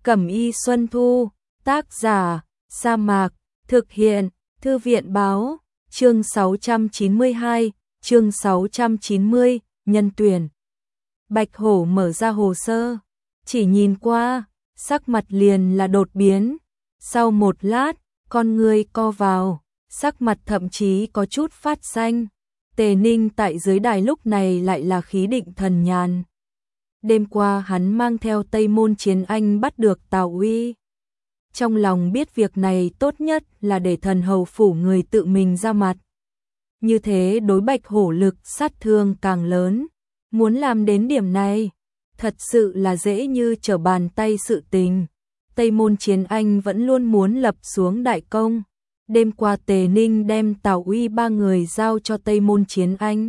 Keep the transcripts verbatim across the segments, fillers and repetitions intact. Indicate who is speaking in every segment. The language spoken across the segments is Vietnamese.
Speaker 1: Cẩm y Xuân Thu, tác giả, Sa Mạc, thực hiện, Thư viện báo, chương sáu trăm chín mươi hai, chương sáu trăm chín mươi, nhân tuyển. Bạch Hổ mở ra hồ sơ, chỉ nhìn qua, sắc mặt liền là đột biến. Sau một lát, con người co vào, sắc mặt thậm chí có chút phát xanh. Tề Ninh tại dưới đài lúc này lại là khí định thần nhàn. Đêm qua hắn mang theo Tây Môn Chiến Anh bắt được Tào Uy. Trong lòng biết việc này tốt nhất là để thần hầu phủ người tự mình ra mặt. Như thế đối Bạch Hổ lực sát thương càng lớn. Muốn làm đến điểm này, thật sự là dễ như trở bàn tay sự tình. Tây Môn Chiến Anh vẫn luôn muốn lập xuống đại công. Đêm qua Tề Ninh đem Tào Uy ba người giao cho Tây Môn Chiến Anh.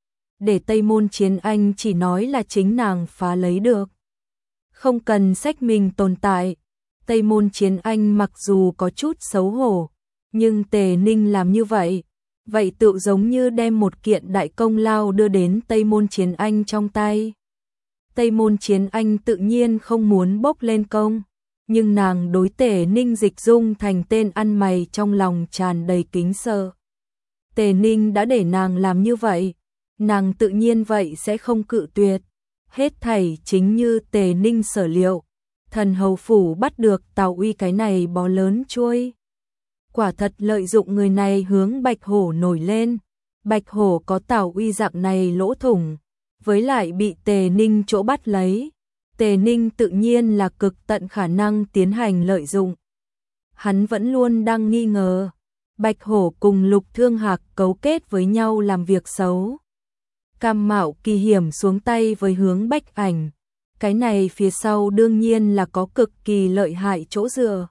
Speaker 1: Để Tây Môn Chiến Anh chỉ nói là chính nàng phá lấy được. Không cần xách mình tồn tại. Tây Môn Chiến Anh mặc dù có chút xấu hổ, nhưng Tề Ninh làm như vậy, vậy tự giống như đem một kiện đại công lao đưa đến Tây Môn Chiến Anh trong tay. Tây Môn Chiến Anh tự nhiên không muốn bốc lên công, nhưng nàng đối Tề Ninh dịch dung thành tên ăn mày trong lòng tràn đầy kính sợ. Tề Ninh đã để nàng làm như vậy, nàng tự nhiên vậy sẽ không cự tuyệt. Hết thảy chính như Tề Ninh sở liệu, thần hầu phủ bắt được Tào Uy cái này bó lớn chuôi. Quả thật lợi dụng người này hướng Bạch Hổ nổi lên. Bạch Hổ có Tào Uy dạng này lỗ thủng, với lại bị Tề Ninh chỗ bắt lấy. Tề Ninh tự nhiên là cực tận khả năng tiến hành lợi dụng. Hắn vẫn luôn đang nghi ngờ Bạch Hổ cùng Lục Thương Hạc cấu kết với nhau làm việc xấu. Cam Mạo Kỳ hiểm xuống tay với Hướng Bách Ảnh. Cái này phía sau đương nhiên là có cực kỳ lợi hại chỗ dựa.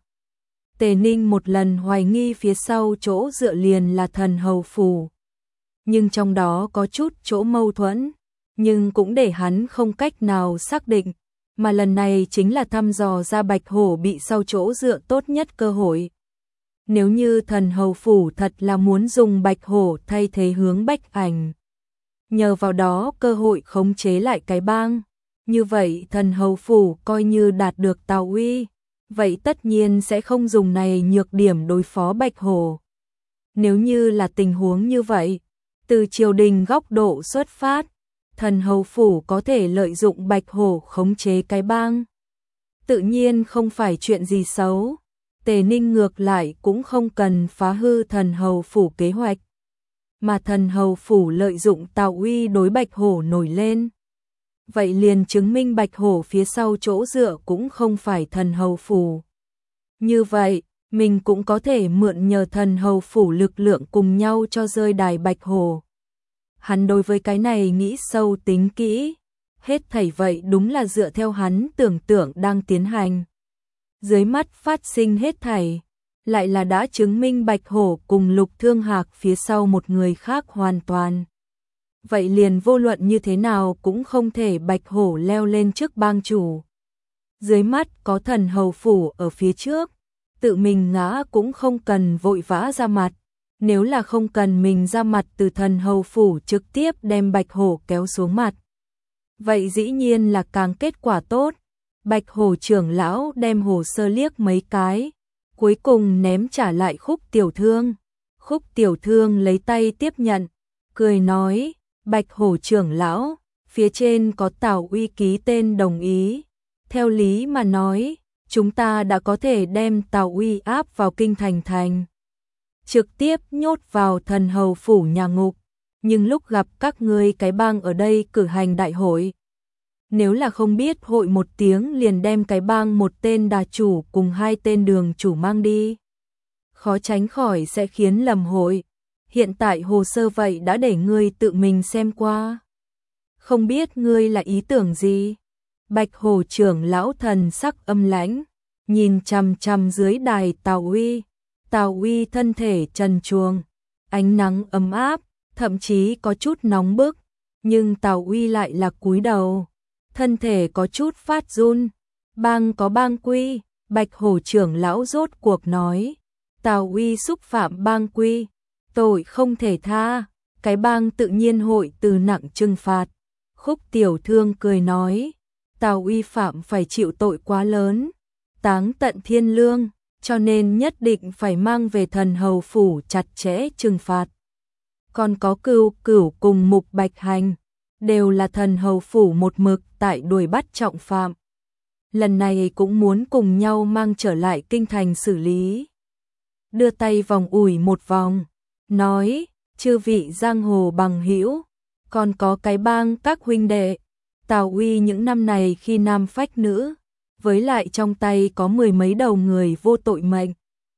Speaker 1: Tề Ninh một lần hoài nghi phía sau chỗ dựa liền là thần hầu phủ. Nhưng trong đó có chút chỗ mâu thuẫn, nhưng cũng để hắn không cách nào xác định. Mà lần này chính là thăm dò ra Bạch Hổ bị sau chỗ dựa tốt nhất cơ hội. Nếu như thần hầu phủ thật là muốn dùng Bạch Hổ thay thế Hướng Bách Ảnh, nhờ vào đó cơ hội khống chế lại cái bang, như vậy thần hầu phủ coi như đạt được Tào Uy, vậy tất nhiên sẽ không dùng này nhược điểm đối phó Bạch Hổ. Nếu như là tình huống như vậy, từ triều đình góc độ xuất phát, thần hầu phủ có thể lợi dụng Bạch Hổ khống chế cái bang. Tự nhiên không phải chuyện gì xấu. Tề Ninh ngược lại cũng không cần phá hư thần hầu phủ kế hoạch. Mà thần hầu phủ lợi dụng Tào Uy đối Bạch Hổ nổi lên. Vậy liền chứng minh Bạch Hổ phía sau chỗ dựa cũng không phải thần hầu phủ. Như vậy, mình cũng có thể mượn nhờ thần hầu phủ lực lượng cùng nhau cho rơi đài Bạch Hổ. Hắn đối với cái này nghĩ sâu tính kỹ, hết thảy vậy đúng là dựa theo hắn tưởng tượng đang tiến hành. Dưới mắt phát sinh hết thảy, lại là đã chứng minh Bạch Hổ cùng Lục Thương Hạc phía sau một người khác hoàn toàn. Vậy liền vô luận như thế nào cũng không thể Bạch Hổ leo lên trước bang chủ. Dưới mắt có thần hầu phủ ở phía trước, tự mình ngã cũng không cần vội vã ra mặt. Nếu là không cần mình ra mặt từ thần hầu phủ trực tiếp đem Bạch Hổ kéo xuống mặt, vậy dĩ nhiên là càng kết quả tốt. Bạch Hổ trưởng lão đem hồ sơ liếc mấy cái, cuối cùng ném trả lại Khúc Tiểu Thương. Khúc Tiểu Thương lấy tay tiếp nhận, cười nói, Bạch Hổ trưởng lão, phía trên có Tào Uy ký tên đồng ý. Theo lý mà nói, chúng ta đã có thể đem Tào Uy áp vào kinh thành thành, trực tiếp nhốt vào thần hầu phủ nhà ngục. Nhưng lúc gặp các ngươi cái bang ở đây cử hành đại hội, nếu là không biết hội một tiếng liền đem cái bang một tên đà chủ cùng hai tên đường chủ mang đi, khó tránh khỏi sẽ khiến lầm hội. Hiện tại hồ sơ vậy đã để ngươi tự mình xem qua, không biết ngươi là ý tưởng gì. Bạch Hổ trưởng lão thần sắc âm lãnh, nhìn chằm chằm dưới đài Tào Uy. Tào Uy thân thể trần truồng, ánh nắng ấm áp, thậm chí có chút nóng bức, nhưng Tào Uy lại là cúi đầu, thân thể có chút phát run. Bang có bang quy, Bạch Hổ trưởng lão rốt cuộc nói, Tào Uy xúc phạm bang quy, tội không thể tha, cái bang tự nhiên hội từ nặng trừng phạt. Khúc Tiểu Thương cười nói, Tào Uy phạm phải chịu tội quá lớn, táng tận thiên lương, cho nên nhất định phải mang về thần hầu phủ chặt chẽ trừng phạt. Còn có Cưu Cửu cùng Mục Bạch Hành, đều là thần hầu phủ một mực tại đuổi bắt trọng phạm. Lần này cũng muốn cùng nhau mang trở lại kinh thành xử lý. Đưa tay vòng ủi một vòng, nói, chư vị giang hồ bằng hữu, còn có cái bang các huynh đệ, Tào Uy những năm này khi nam phách nữ, với lại trong tay có mười mấy đầu người vô tội mệnh.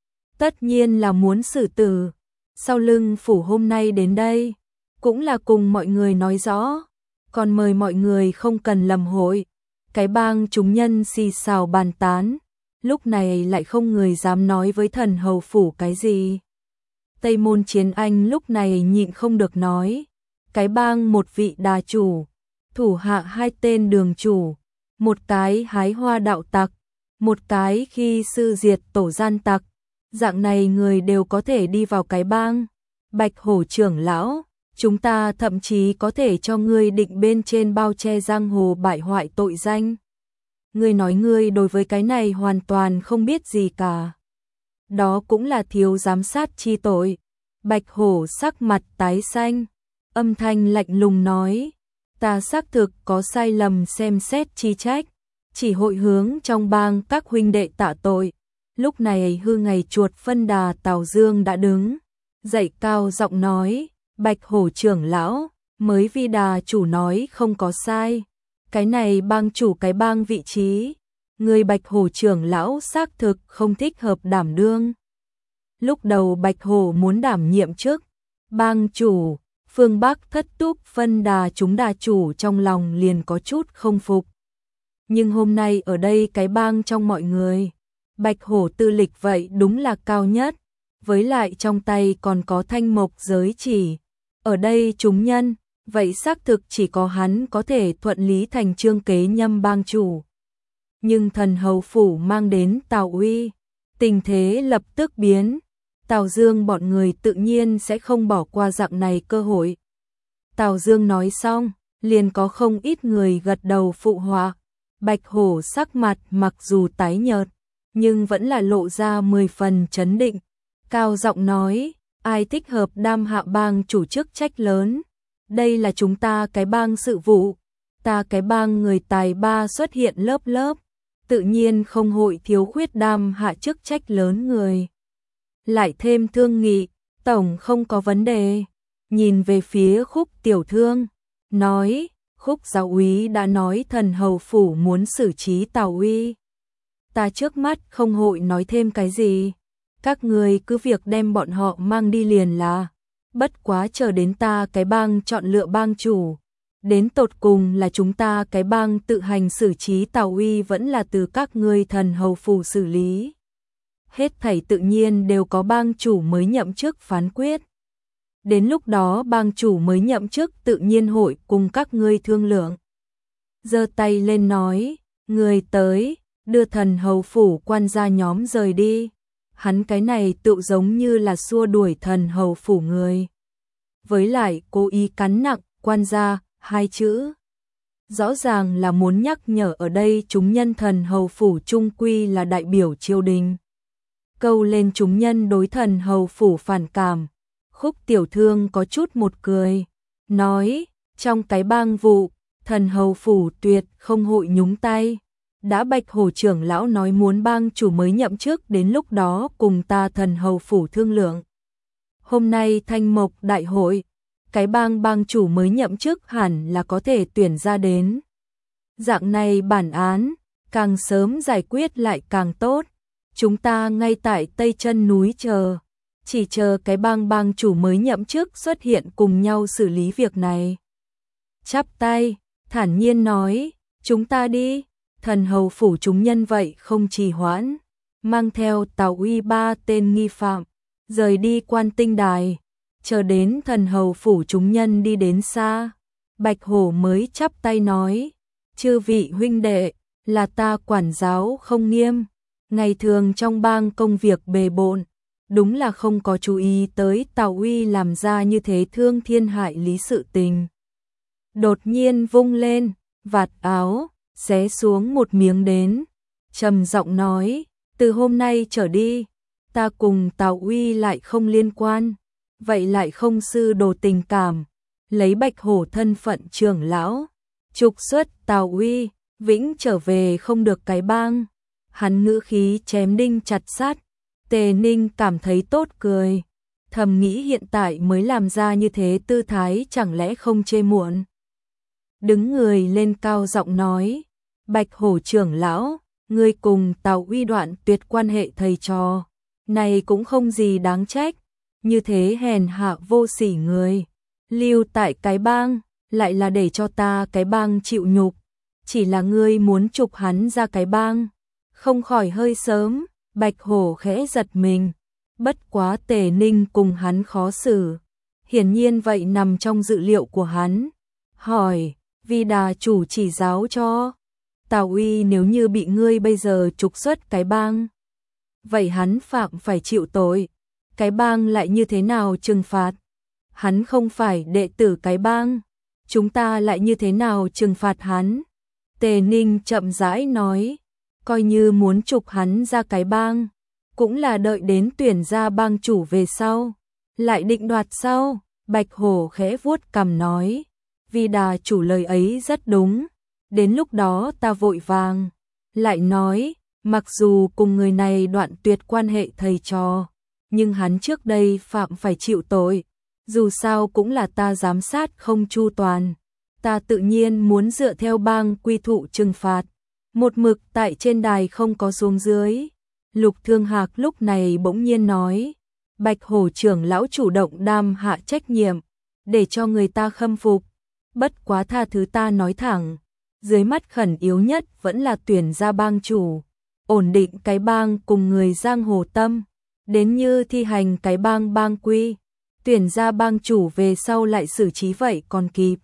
Speaker 1: Tất nhiên là muốn xử tử, sau lưng phủ hôm nay đến đây, cũng là cùng mọi người nói rõ, còn mời mọi người không cần lầm hội. Cái bang chúng nhân xì xào bàn tán, lúc này lại không người dám nói với thần hầu phủ cái gì. Tây Môn Chiến Anh lúc này nhịn không được nói, cái bang một vị đà chủ, thủ hạ hai tên đường chủ, một cái hái hoa đạo tặc, một cái khi sư diệt tổ gian tặc, dạng này người đều có thể đi vào cái bang. Bạch Hổ trưởng lão, chúng ta thậm chí có thể cho ngươi định bên trên bao che giang hồ bại hoại tội danh. Ngươi nói ngươi đối với cái này hoàn toàn không biết gì cả. Đó cũng là thiếu giám sát chi tội. Bạch Hổ sắc mặt tái xanh, âm thanh lạnh lùng nói, ta xác thực có sai lầm xem xét chi trách, chỉ hội hướng trong bang các huynh đệ tạ tội. Lúc này hư ngày chuột phân đà Tào Dương đã đứng dậy cao giọng nói, Bạch Hổ trưởng lão, mới vi đà chủ nói không có sai, cái này bang chủ cái bang vị trí, người Bạch Hổ trưởng lão xác thực không thích hợp đảm đương. Lúc đầu Bạch Hổ muốn đảm nhiệm chức bang chủ, phương Bắc thất túc phân đà chúng đà chủ trong lòng liền có chút không phục. Nhưng hôm nay ở đây cái bang trong mọi người, Bạch Hổ tư lịch vậy đúng là cao nhất, với lại trong tay còn có thanh mộc giới chỉ. Ở đây chúng nhân, vậy xác thực chỉ có hắn có thể thuận lý thành chương kế nhâm bang chủ. Nhưng thần hầu phủ mang đến Tào Uy, tình thế lập tức biến. Tào Dương bọn người tự nhiên sẽ không bỏ qua dạng này cơ hội. Tào Dương nói xong, liền có không ít người gật đầu phụ họa. Bạch Hổ sắc mặt mặc dù tái nhợt, nhưng vẫn là lộ ra mười phần chấn định. Cao giọng nói, ai thích hợp đam hạ bang chủ chức trách lớn. Đây là chúng ta cái bang sự vụ. Ta cái bang người tài ba xuất hiện lớp lớp. Tự nhiên không hội thiếu khuyết đam hạ chức trách lớn người. Lại thêm thương nghị, tổng không có vấn đề. Nhìn về phía Khúc tiểu thương, nói, Khúc giáo úy đã nói thần hầu phủ muốn xử trí Tào Uy. Ta trước mắt không hội nói thêm cái gì. Các người cứ việc đem bọn họ mang đi liền là. Bất quá chờ đến ta cái bang chọn lựa bang chủ. Đến tột cùng là chúng ta cái bang tự hành xử trí Tào Uy vẫn là từ các ngươi thần hầu phủ xử lý. Hết thảy tự nhiên đều có bang chủ mới nhậm chức phán quyết. Đến lúc đó bang chủ mới nhậm chức tự nhiên hội cùng các ngươi thương lượng. Giơ tay lên nói, người tới, đưa thần hầu phủ quan gia nhóm rời đi. Hắn cái này tự giống như là xua đuổi thần hầu phủ người. Với lại cố ý cắn nặng quan gia hai chữ. Rõ ràng là muốn nhắc nhở ở đây chúng nhân thần hầu phủ trung quy là đại biểu triều đình. Câu lên chúng nhân đối thần hầu phủ phản cảm. Khúc tiểu thương có chút một cười, nói, trong cái bang vụ, thần hầu phủ tuyệt không hội nhúng tay. Đã Bạch Hổ trưởng lão nói muốn bang chủ mới nhậm chức đến lúc đó cùng ta thần hầu phủ thương lượng. Hôm nay thanh mộc đại hội, cái bang bang chủ mới nhậm chức hẳn là có thể tuyển ra đến. Dạng này bản án, càng sớm giải quyết lại càng tốt. Chúng ta ngay tại Tây Chân núi chờ, chỉ chờ cái bang bang chủ mới nhậm chức xuất hiện cùng nhau xử lý việc này. Chắp tay, thản nhiên nói, chúng ta đi. Thần hầu phủ chúng nhân vậy không trì hoãn, mang theo Tào Uy ba tên nghi phạm, rời đi Quan Tinh Đài, chờ đến thần hầu phủ chúng nhân đi đến xa. Bạch Hổ mới chắp tay nói, chư vị huynh đệ, là ta quản giáo không nghiêm, ngày thường trong bang công việc bề bộn, đúng là không có chú ý tới Tào Uy làm ra như thế thương thiên hại lý sự tình. Đột nhiên vung lên, vạt áo, xé xuống một miếng đến, trầm giọng nói, từ hôm nay trở đi, ta cùng Tào Uy lại không liên quan, vậy lại không sư đồ tình cảm, lấy Bạch Hổ thân phận trưởng lão, trục xuất Tào Uy, vĩnh trở về không được cái bang. Hắn ngữ khí chém đinh chặt sắt, Tề Ninh cảm thấy tốt cười, thầm nghĩ hiện tại mới làm ra như thế tư thái chẳng lẽ không chê muộn. Đứng người lên cao giọng nói, Bạch Hổ trưởng lão, ngươi cùng Tào Uy đoạn tuyệt quan hệ thầy trò, này cũng không gì đáng trách, như thế hèn hạ vô sỉ người, lưu tại cái bang, lại là để cho ta cái bang chịu nhục, chỉ là ngươi muốn trục hắn ra cái bang, không khỏi hơi sớm. Bạch Hổ khẽ giật mình, bất quá Tề Ninh cùng hắn khó xử, hiển nhiên vậy nằm trong dự liệu của hắn, hỏi, vì đà chủ chỉ giáo cho, Tào Uy nếu như bị ngươi bây giờ trục xuất cái bang, vậy hắn phạm phải chịu tội, cái bang lại như thế nào trừng phạt, hắn không phải đệ tử cái bang, chúng ta lại như thế nào trừng phạt hắn. Tề Ninh chậm rãi nói, coi như muốn trục hắn ra cái bang, cũng là đợi đến tuyển ra bang chủ về sau, lại định đoạt sau. Bạch Hổ khẽ vuốt cằm nói, vì đà chủ lời ấy rất đúng, đến lúc đó ta vội vàng, lại nói, mặc dù cùng người này đoạn tuyệt quan hệ thầy trò, nhưng hắn trước đây phạm phải chịu tội, dù sao cũng là ta giám sát không chu toàn, ta tự nhiên muốn dựa theo bang quy thụ trừng phạt. Một mực tại trên đài không có xuống dưới. Lục Thương Hạc lúc này bỗng nhiên nói, Bạch Hổ trưởng lão chủ động đam hạ trách nhiệm, để cho người ta khâm phục, bất quá tha thứ ta nói thẳng, dưới mắt khẩn yếu nhất vẫn là tuyển ra bang chủ, ổn định cái bang cùng người giang hồ tâm, đến như thi hành cái bang bang quy, tuyển ra bang chủ về sau lại xử trí vậy còn kịp.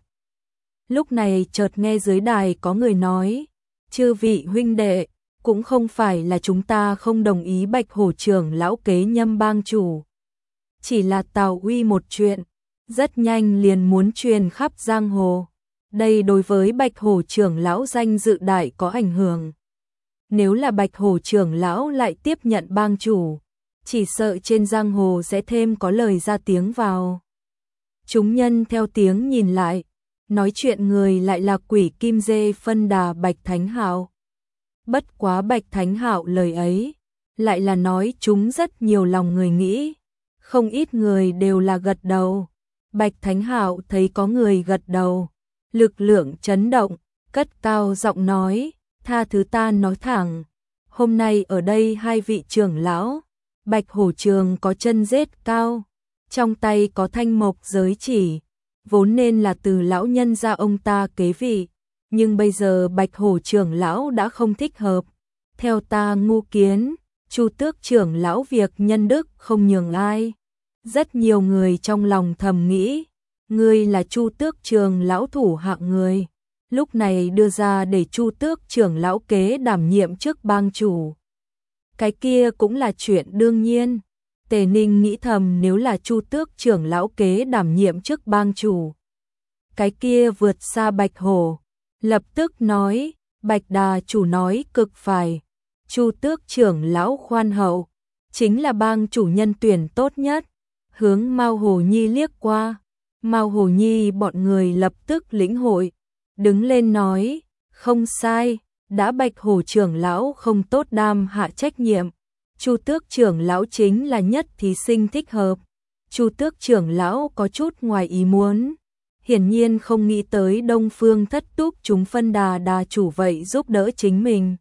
Speaker 1: Lúc này chợt nghe dưới đài có người nói, chư vị huynh đệ, cũng không phải là chúng ta không đồng ý Bạch Hổ trưởng lão kế nhâm bang chủ. Chỉ là Tào Uy một chuyện, rất nhanh liền muốn truyền khắp giang hồ. Đây đối với Bạch Hổ trưởng lão danh dự đại có ảnh hưởng. Nếu là Bạch Hổ trưởng lão lại tiếp nhận bang chủ, chỉ sợ trên giang hồ sẽ thêm có lời ra tiếng vào. Chúng nhân theo tiếng nhìn lại, nói chuyện người lại là Quỷ Kim Dê phân đà Bạch Thánh Hạo. Bất quá Bạch Thánh Hạo lời ấy, lại là nói chúng rất nhiều lòng người nghĩ, không ít người đều là gật đầu. Bạch Thánh Hạo thấy có người gật đầu, lực lượng chấn động, cất cao giọng nói, tha thứ ta nói thẳng, hôm nay ở đây hai vị trưởng lão, Bạch Hổ trường có chân rết cao, trong tay có thanh mộc giới chỉ, vốn nên là từ lão nhân gia ông ta kế vị, nhưng bây giờ Bạch Hổ trưởng lão đã không thích hợp. Theo ta ngu kiến, Chu Tước trưởng lão việc nhân đức không nhường ai. Rất nhiều người trong lòng thầm nghĩ, ngươi là Chu Tước trưởng lão thủ hạng người, lúc này đưa ra để Chu Tước trưởng lão kế đảm nhiệm chức bang chủ. Cái kia cũng là chuyện đương nhiên. Tề Ninh nghĩ thầm nếu là Chu Tước trưởng lão kế đảm nhiệm chức bang chủ, cái kia vượt xa Bạch Hổ. Lập tức nói, Bạch đà chủ nói cực phải, Chu Tước trưởng lão khoan hậu, chính là bang chủ nhân tuyển tốt nhất. Hướng Mao Hồ Nhi liếc qua, Mao Hồ Nhi bọn người lập tức lĩnh hội, đứng lên nói, không sai, đã Bạch Hổ trưởng lão không tốt đam hạ trách nhiệm, Chu Tước trưởng lão chính là nhất thí sinh thích hợp. Chu Tước trưởng lão có chút ngoài ý muốn, hiển nhiên không nghĩ tới Đông Phương Thất Túc chúng phân đà đà chủ vậy giúp đỡ chính mình.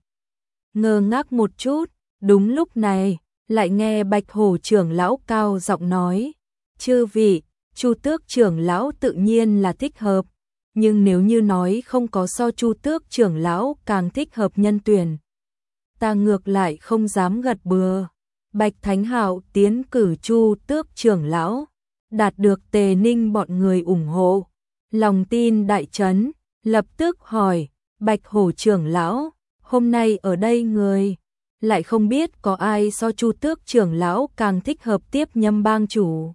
Speaker 1: Ngơ ngác một chút, đúng lúc này, lại nghe Bạch Hổ trưởng lão cao giọng nói, chư vị, Chu Tước trưởng lão tự nhiên là thích hợp, nhưng nếu như nói không có so Chu Tước trưởng lão càng thích hợp nhân tuyển, ta ngược lại không dám gật bừa. Bạch Thánh Hạo tiến cử Chu Tước trưởng lão, đạt được Tề Ninh bọn người ủng hộ, lòng tin đại chấn, lập tức hỏi, Bạch Hổ trưởng lão, hôm nay ở đây người, lại không biết có ai so Chu Tước trưởng lão càng thích hợp tiếp nhâm bang chủ.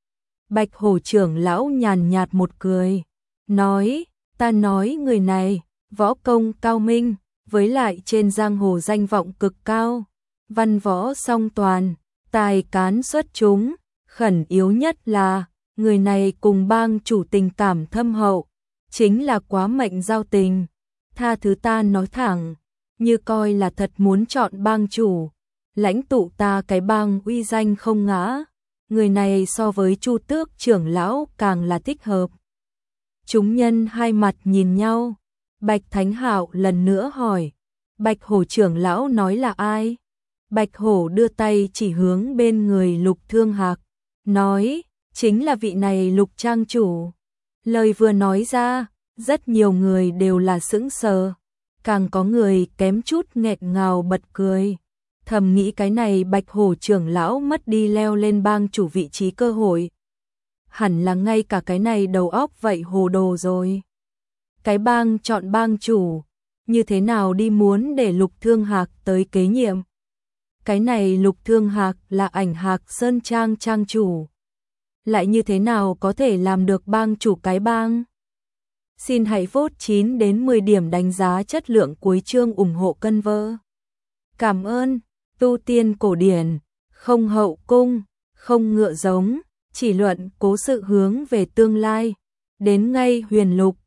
Speaker 1: Bạch Hổ trưởng lão nhàn nhạt một cười, nói, ta nói người này, võ công cao minh, với lại trên giang hồ danh vọng cực cao, văn võ song toàn, tài cán xuất chúng, khẩn yếu nhất là người này cùng bang chủ tình cảm thâm hậu, chính là quá mệnh giao tình. Tha thứ ta nói thẳng, như coi là thật muốn chọn bang chủ, lãnh tụ ta cái bang uy danh không ngã, người này so với Chu Tước trưởng lão càng là thích hợp. Chúng nhân hai mặt nhìn nhau, Bạch Thánh Hạo lần nữa hỏi, Bạch Hổ trưởng lão nói là ai? Bạch Hổ đưa tay chỉ hướng bên người Lục Thương Hạc, nói, chính là vị này Lục trang chủ. Lời vừa nói ra, rất nhiều người đều là sững sờ, càng có người kém chút nghẹn ngào bật cười. Thầm nghĩ cái này Bạch Hổ trưởng lão mất đi leo lên bang chủ vị trí cơ hội. Hẳn là ngay cả cái này đầu óc vậy hồ đồ rồi. Cái bang chọn bang chủ, như thế nào đi muốn để Lục Thương Hạc tới kế nhiệm. Cái này Lục Thương Hạc là Ảnh Hạc Sơn Trang trang chủ. Lại như thế nào có thể làm được bang chủ cái bang? Xin hãy vote chín đến mười điểm đánh giá chất lượng cuối chương ủng hộ cân vơ. Cảm ơn, tu tiên cổ điển, không hậu cung, không ngựa giống, chỉ luận cố sự hướng về tương lai. Đến ngay huyền lục,